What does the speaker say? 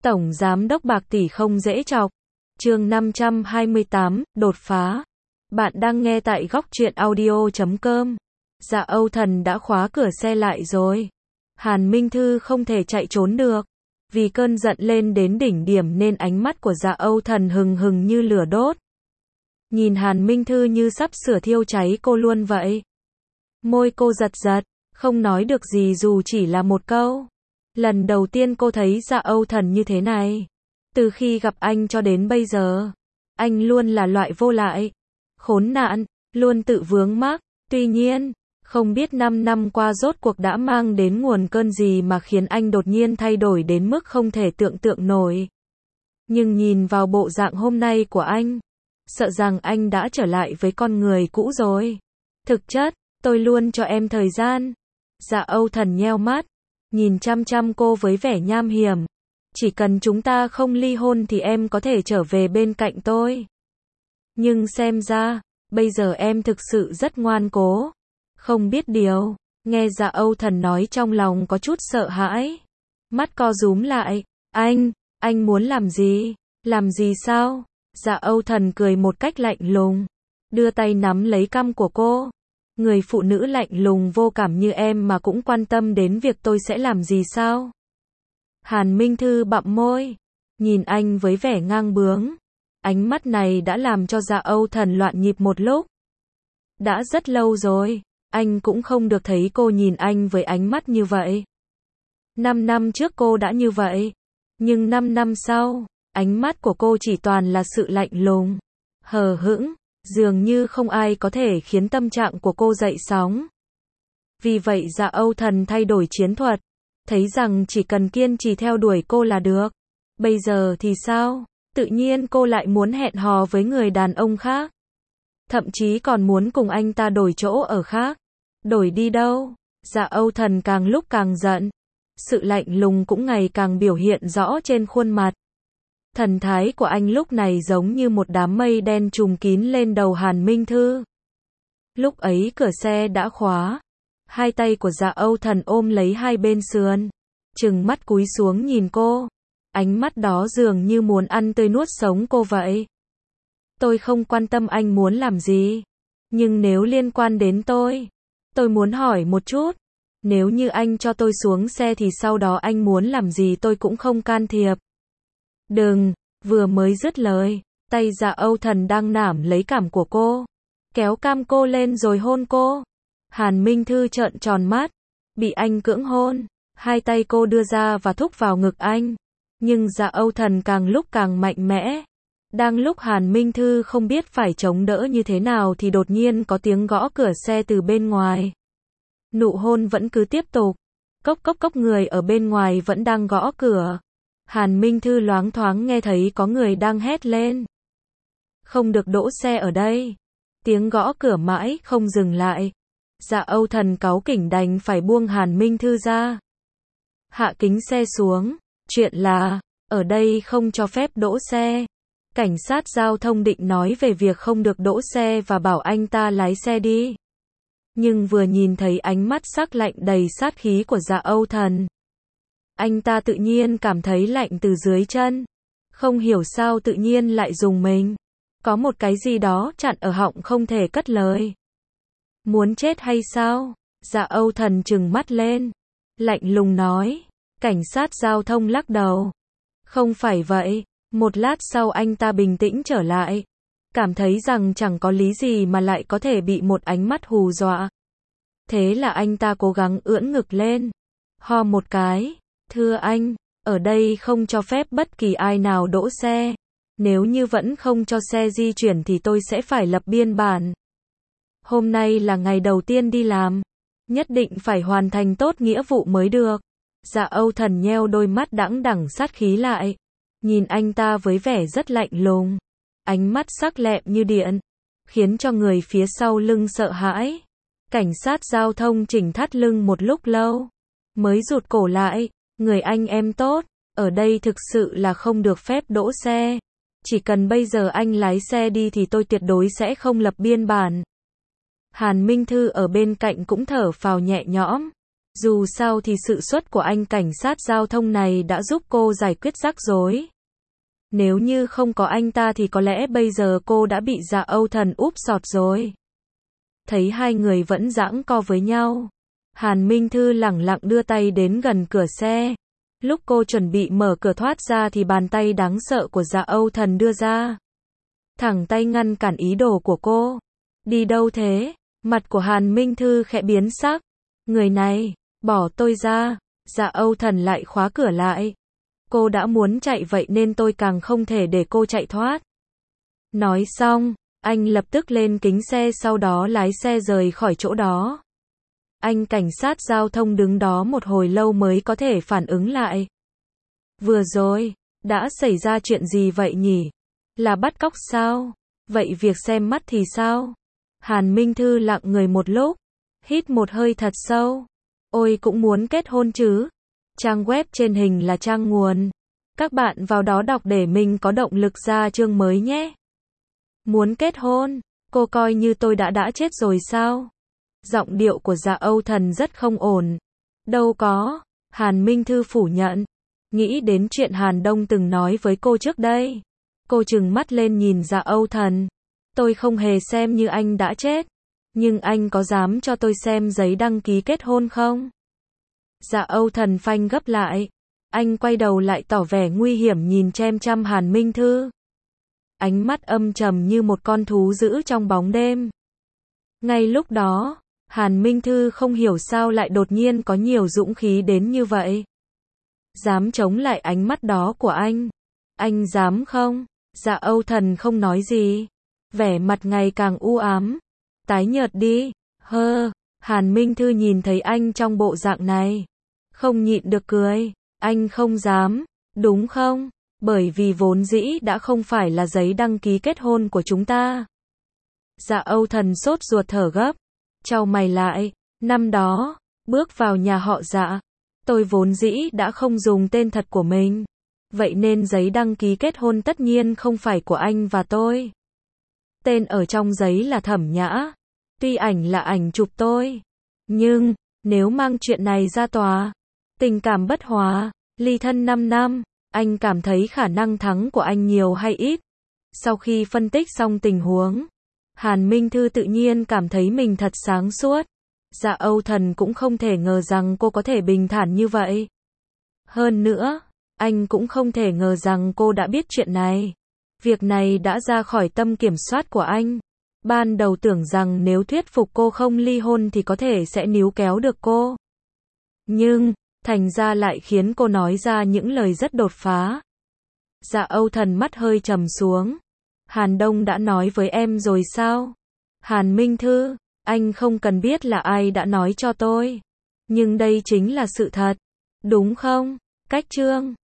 Tổng Giám đốc bạc tỷ không dễ chọc. Chương 528, đột phá. Bạn đang nghe tại góc truyện audio.com. Dạ Âu Thần đã khóa cửa xe lại rồi. Hàn Minh Thư không thể chạy trốn được. Vì cơn giận lên đến đỉnh điểm nên ánh mắt của Dạ Âu Thần hừng hừng như lửa đốt. Nhìn Hàn Minh Thư như sắp sửa thiêu cháy cô luôn vậy. Môi cô giật giật, không nói được gì dù chỉ là một câu. Lần đầu tiên cô thấy Dạ Âu Thần như thế này. Từ khi gặp anh cho đến bây giờ, anh luôn là loại vô lại, khốn nạn, luôn tự vướng mắc. Tuy nhiên, không biết 5 năm qua rốt cuộc đã mang đến nguồn cơn gì mà khiến anh đột nhiên thay đổi đến mức không thể tưởng tượng nổi. Nhưng nhìn vào bộ dạng hôm nay của anh, sợ rằng anh đã trở lại với con người cũ rồi. Thực chất, tôi luôn cho em thời gian. Dạ Âu Thần nheo mắt, nhìn chăm chăm cô với vẻ nham hiểm. Chỉ cần chúng ta không ly hôn thì em có thể trở về bên cạnh tôi. Nhưng xem ra, bây giờ em thực sự rất ngoan cố. Không biết điều, nghe Dạ Âu Thần nói trong lòng có chút sợ hãi. Mắt co rúm lại, anh muốn làm gì? Làm gì sao? Dạ Âu Thần cười một cách lạnh lùng, đưa tay nắm lấy cằm của cô. Người phụ nữ lạnh lùng vô cảm như em mà cũng quan tâm đến việc tôi sẽ làm gì sao? Hàn Minh Thư bặm môi, nhìn anh với vẻ ngang bướng. Ánh mắt này đã làm cho Dạ Âu Thần loạn nhịp một lúc. Đã rất lâu rồi, anh cũng không được thấy cô nhìn anh với ánh mắt như vậy. 5 năm trước cô đã như vậy, nhưng 5 năm sau, ánh mắt của cô chỉ toàn là sự lạnh lùng, hờ hững, dường như không ai có thể khiến tâm trạng của cô dậy sóng. Vì vậy Dạ Âu Thần thay đổi chiến thuật, thấy rằng chỉ cần kiên trì theo đuổi cô là được. Bây giờ thì sao? Tự nhiên cô lại muốn hẹn hò với người đàn ông khác. Thậm chí còn muốn cùng anh ta đổi chỗ ở khác. Đổi đi đâu? Dạ Âu Thần càng lúc càng giận. Sự lạnh lùng cũng ngày càng biểu hiện rõ trên khuôn mặt. Thần thái của anh lúc này giống như một đám mây đen trùm kín lên đầu Hàn Minh Thư. Lúc ấy cửa xe đã khóa. Hai tay của Dạ Âu Thần ôm lấy hai bên sườn, trừng mắt cúi xuống nhìn cô. Ánh mắt đó dường như muốn ăn tươi nuốt sống cô vậy. Tôi không quan tâm anh muốn làm gì. Nhưng nếu liên quan đến tôi muốn hỏi một chút. Nếu như anh cho tôi xuống xe thì sau đó anh muốn làm gì tôi cũng không can thiệp. Đừng, vừa mới dứt lời, tay Dạ Âu Thần đang nảm lấy cằm của cô, kéo cằm cô lên rồi hôn cô. Hàn Minh Thư trợn tròn mắt, bị anh cưỡng hôn, hai tay cô đưa ra và thúc vào ngực anh. Nhưng Dạ Âu Thần càng lúc càng mạnh mẽ. Đang lúc Hàn Minh Thư không biết phải chống đỡ như thế nào thì đột nhiên có tiếng gõ cửa xe từ bên ngoài. Nụ hôn vẫn cứ tiếp tục. Cốc cốc cốc, người ở bên ngoài vẫn đang gõ cửa. Hàn Minh Thư loáng thoáng nghe thấy có người đang hét lên. Không được đỗ xe ở đây. Tiếng gõ cửa mãi không dừng lại. Dạ Âu Thần cáu kỉnh đành phải buông Hàn Minh Thư ra. Hạ kính xe xuống. Chuyện là, ở đây không cho phép đỗ xe. Cảnh sát giao thông định nói về việc không được đỗ xe và bảo anh ta lái xe đi. Nhưng vừa nhìn thấy ánh mắt sắc lạnh đầy sát khí của Dạ Âu Thần, anh ta tự nhiên cảm thấy lạnh từ dưới chân. Không hiểu sao tự nhiên lại rùng mình. Có một cái gì đó chặn ở họng không thể cất lời. Muốn chết hay sao? Dạ Âu Thần trừng mắt lên, lạnh lùng nói. Cảnh sát giao thông lắc đầu. Không phải vậy. Một lát sau anh ta bình tĩnh trở lại. Cảm thấy rằng chẳng có lý gì mà lại có thể bị một ánh mắt hù dọa. Thế là anh ta cố gắng ưỡn ngực lên. Ho một cái. Thưa anh, ở đây không cho phép bất kỳ ai nào đỗ xe. Nếu như vẫn không cho xe di chuyển thì tôi sẽ phải lập biên bản. Hôm nay là ngày đầu tiên đi làm. Nhất định phải hoàn thành tốt nghĩa vụ mới được. Dạ Âu Thần nheo đôi mắt đãng đẳng sát khí lại. Nhìn anh ta với vẻ rất lạnh lùng. Ánh mắt sắc lẹm như điện. Khiến cho người phía sau lưng sợ hãi. Cảnh sát giao thông chỉnh thắt lưng một lúc lâu. Mới rụt cổ lại. Người anh em tốt. Ở đây thực sự là không được phép đỗ xe. Chỉ cần bây giờ anh lái xe đi thì tôi tuyệt đối sẽ không lập biên bản. Hàn Minh Thư ở bên cạnh cũng thở phào nhẹ nhõm. Dù sao thì sự xuất của anh cảnh sát giao thông này đã giúp cô giải quyết rắc rối. Nếu như không có anh ta thì có lẽ bây giờ cô đã bị Dạ Âu Thần úp sọt rồi. Thấy hai người vẫn giãng co với nhau, Hàn Minh Thư lẳng lặng đưa tay đến gần cửa xe. Lúc cô chuẩn bị mở cửa thoát ra thì bàn tay đáng sợ của Dạ Âu Thần đưa ra. Thẳng tay ngăn cản ý đồ của cô. Đi đâu thế? Mặt của Hàn Minh Thư khẽ biến sắc. Người này, bỏ tôi ra. Dạ Âu Thần lại khóa cửa lại. Cô đã muốn chạy vậy nên tôi càng không thể để cô chạy thoát. Nói xong, anh lập tức lên kính xe sau đó lái xe rời khỏi chỗ đó. Anh cảnh sát giao thông đứng đó một hồi lâu mới có thể phản ứng lại. Vừa rồi, đã xảy ra chuyện gì vậy nhỉ? Là bắt cóc sao? Vậy việc xem mắt thì sao? Hàn Minh Thư lặng người một lúc, hít một hơi thật sâu. Ôi cũng muốn kết hôn chứ? Trang web trên hình là trang nguồn. Các bạn vào đó đọc để mình có động lực ra chương mới nhé. Muốn kết hôn? Cô coi như tôi đã chết rồi sao? Giọng điệu của Dạ Âu Thần rất không ổn. Đâu có, Hàn Minh Thư phủ nhận. Nghĩ đến chuyện Hàn Đông từng nói với cô trước đây. Cô trừng mắt lên nhìn Dạ Âu Thần. Tôi không hề xem như anh đã chết. Nhưng anh có dám cho tôi xem giấy đăng ký kết hôn không? Dạ Âu Thần phanh gấp lại. Anh quay đầu lại tỏ vẻ nguy hiểm nhìn chăm chăm Hàn Minh Thư. Ánh mắt âm trầm như một con thú dữ trong bóng đêm. Ngay lúc đó, Hàn Minh Thư không hiểu sao lại đột nhiên có nhiều dũng khí đến như vậy. Dám chống lại ánh mắt đó của anh. Anh dám không? Dạ Âu Thần không nói gì. Vẻ mặt ngày càng u ám. Tái nhợt đi. Hàn Minh Thư nhìn thấy anh trong bộ dạng này. Không nhịn được cười. Anh không dám, đúng không? Bởi vì vốn dĩ đã không phải là giấy đăng ký kết hôn của chúng ta. Dạ Âu Thần sốt ruột thở gấp. Chau mày lại. Năm đó, bước vào nhà họ Dạ. Tôi vốn dĩ đã không dùng tên thật của mình. Vậy nên giấy đăng ký kết hôn tất nhiên không phải của anh và tôi. Tên ở trong giấy là Thẩm Nhã. Tuy ảnh là ảnh chụp tôi. Nhưng, nếu mang chuyện này ra tòa, tình cảm bất hòa, ly thân 5 năm, anh cảm thấy khả năng thắng của anh nhiều hay ít? Sau khi phân tích xong tình huống, Hàn Minh Thư tự nhiên cảm thấy mình thật sáng suốt. Dạ Âu Thần cũng không thể ngờ rằng cô có thể bình thản như vậy. Hơn nữa, anh cũng không thể ngờ rằng cô đã biết chuyện này. Việc này đã ra khỏi tâm kiểm soát của anh. Ban đầu tưởng rằng nếu thuyết phục cô không ly hôn thì có thể sẽ níu kéo được cô. Nhưng, thành ra lại khiến cô nói ra những lời rất đột phá. Dạ Âu Thần mắt hơi trầm xuống. Hàn Đông đã nói với em rồi sao? Hàn Minh Thư, anh không cần biết là ai đã nói cho tôi. Nhưng đây chính là sự thật. Đúng không? Cách chương